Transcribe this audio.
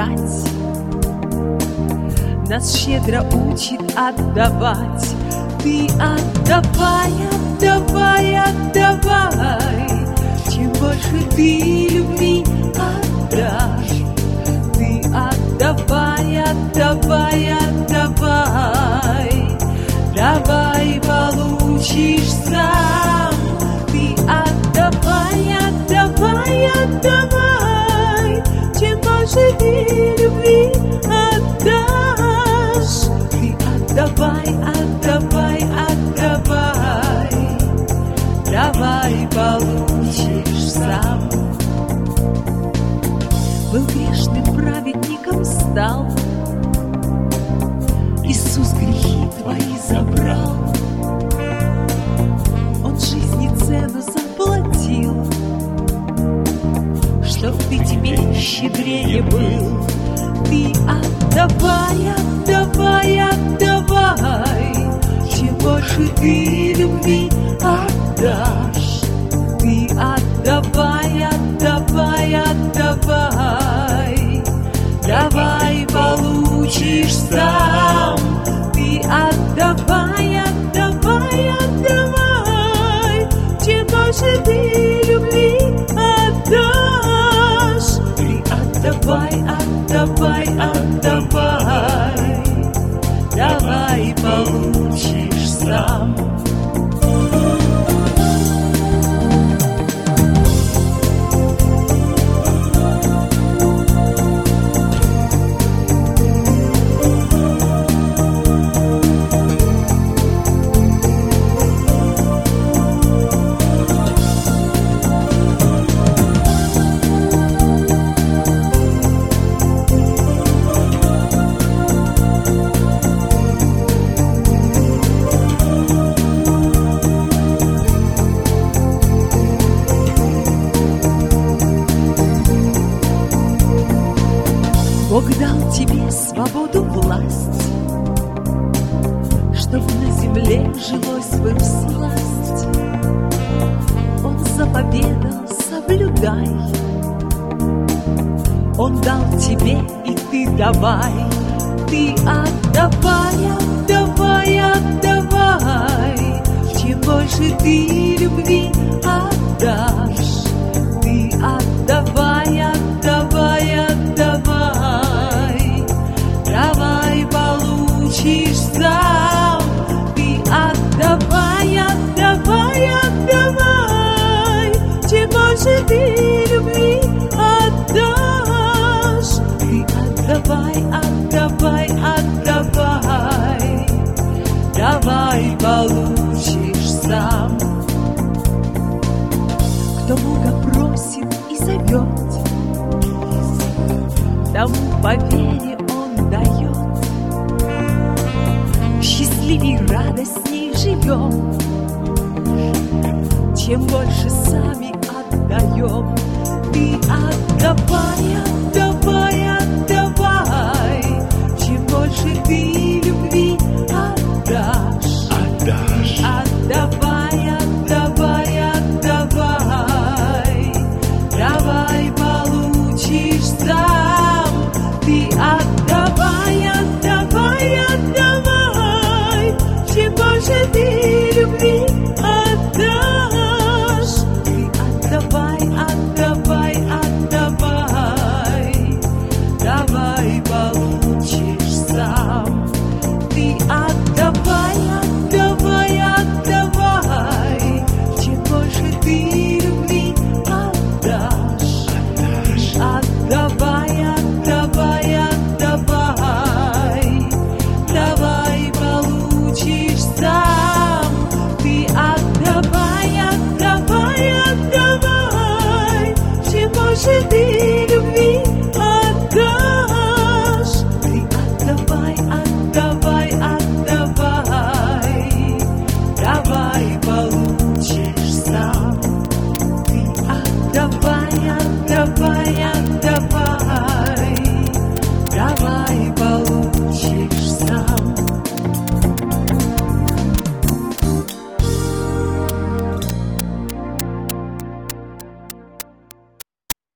брать. Нас щедро учит отдавать. Ты отдавай, отдавай, отдавай. Чем больше ты любви отдашь. Ты отдавай, отдавай, отдавай. Давай получишь сам. Ты отдавай, отдавай, отдавай. Чем больше ты любви отдашь. Ты отдавай, отдавай, отдавай. Давай получишь сам. Был грешным праведником, стал. Иисус грехи твои забрал. Он жизни цену заплатил, чтоб ты теперь щедрее был. Ты отдавай, отдавай, отдавай. Чем больше ты любви отдашь. Ты отдавай, отдавай, отдавай. Давай получишь сам. Ты отдавай, отдавай, отдавай. Чем больше ты любви отдашь. Ты отдавай, отдавай, отдавай. Давай получишь сам. Бог дал тебе свободу, власть, чтоб на земле жилось бы всласть. Он заповедал, соблюдай. Он дал тебе, и ты давай. Ты отдавай, отдавай, отдавай. Чем больше ты любви отдашь. Ты отдавай, отдавай, отдавай. Давай получишь сам. Ты отдавай, отдавай, отдавай. Чем больше ты любви отдашь. Ты отдавай, отдавай, отдавай. Давай получишь сам. Кто Бога просит и зовет, тому по вере Он дает. Счастливей, радостней живем, чем больше сами отдаем. Ты отдавай, отдавай, отдавай. Чем больше ты